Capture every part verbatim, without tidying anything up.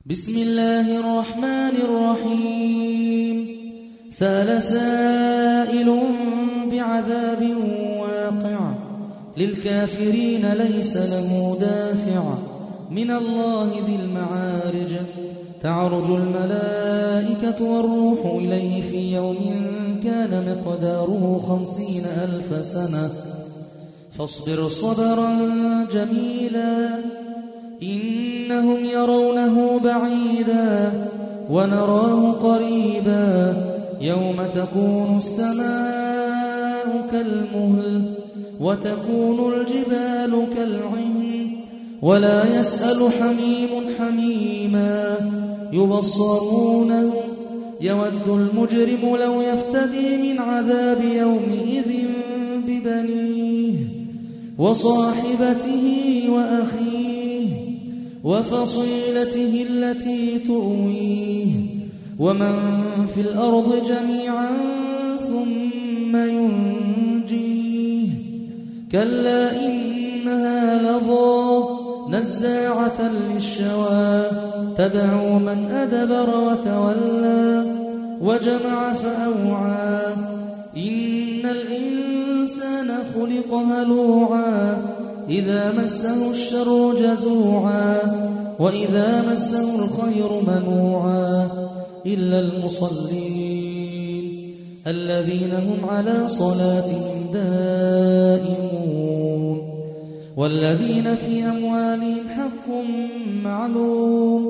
بسم الله الرحمن الرحيم. سأل سائل بعذاب واقع للكافرين ليس له دافع من الله ذي المعارج. تعرج الملائكة والروح إليه في يوم كان مقداره خمسين ألف سنة فاصبر صبرا جميلا إنهم يرونه بعيدا ونراه قريبا يوم تكون السماء كالمهل وتكون الجبال كالعهن ولا يسأل حميم حميما يبصرونه يود المجرم لو يفتدي من عذاب يومئذ ببنيه وصاحبته وأخيه وفصيلته التي تؤويه ومن في الأرض جميعا ثم ينجيه كلا إنها لظى نزاعة للشوى تدعو من أدبر وتولى وجمع فأوعى إن الإنسان خلق هلوعا إذا مسه الشر جزوعا وإذا مسه الخير منوعا إلا المصلين الذين هم على صلاتهم دائمون والذين في أموالهم حق معلوم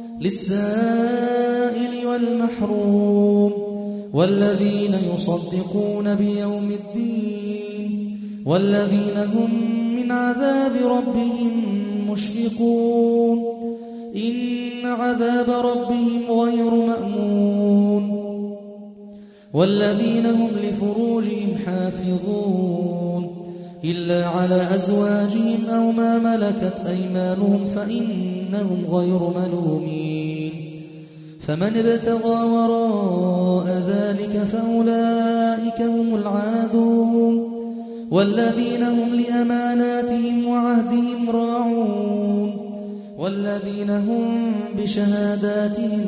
للسائل والمحروم والذين يصدقون بيوم الدين والذين هم من عذاب ربهم مشفقون إن عذاب ربهم غير مأمون والذين هم لفروجهم حافظون إلا على أزواجهم أو ما ملكت أيمانهم فإنهم غير ملومين فمن ابتغى وراء ذلك فأولئك هم العادون والذين هم لأماناتهم وعهدهم راعون والذين هم بشهاداتهم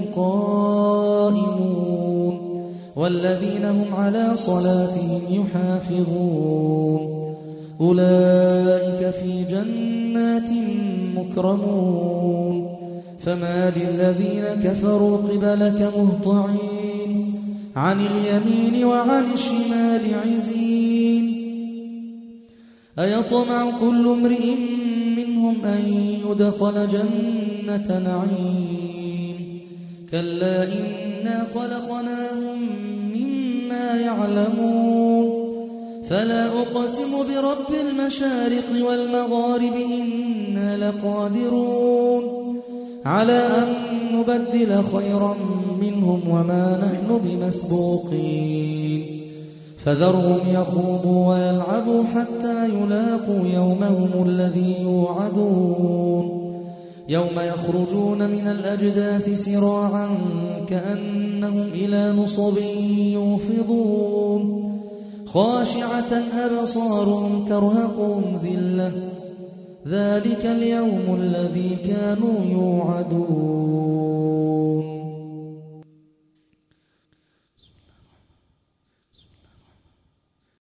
قائمون والذين هم على صلاتهم يحافظون أولئك في جنات مكرمون فما للذين كفروا قبلك مهطعين عن اليمين وعن الشمال عزين أيطمع كل امرئ منهم أن يدخل جنة نعيم كلا إنا خلقناهم مما يعلمون فلا أقسم برب المشارق والمغارب إنا لقادرون على أن نبدل خيرا منهم وما نحن بمسبوقين فذرهم يخوضوا ويلعبوا حتى يلاقوا يومهم الذي يوعدون يوم يخرجون من الأجداث سراعا كأنهم إلى نصب يوفضون خاشعة أبصارهم ترهقهم ذلة ذلك اليوم الذي كانوا يوعدون.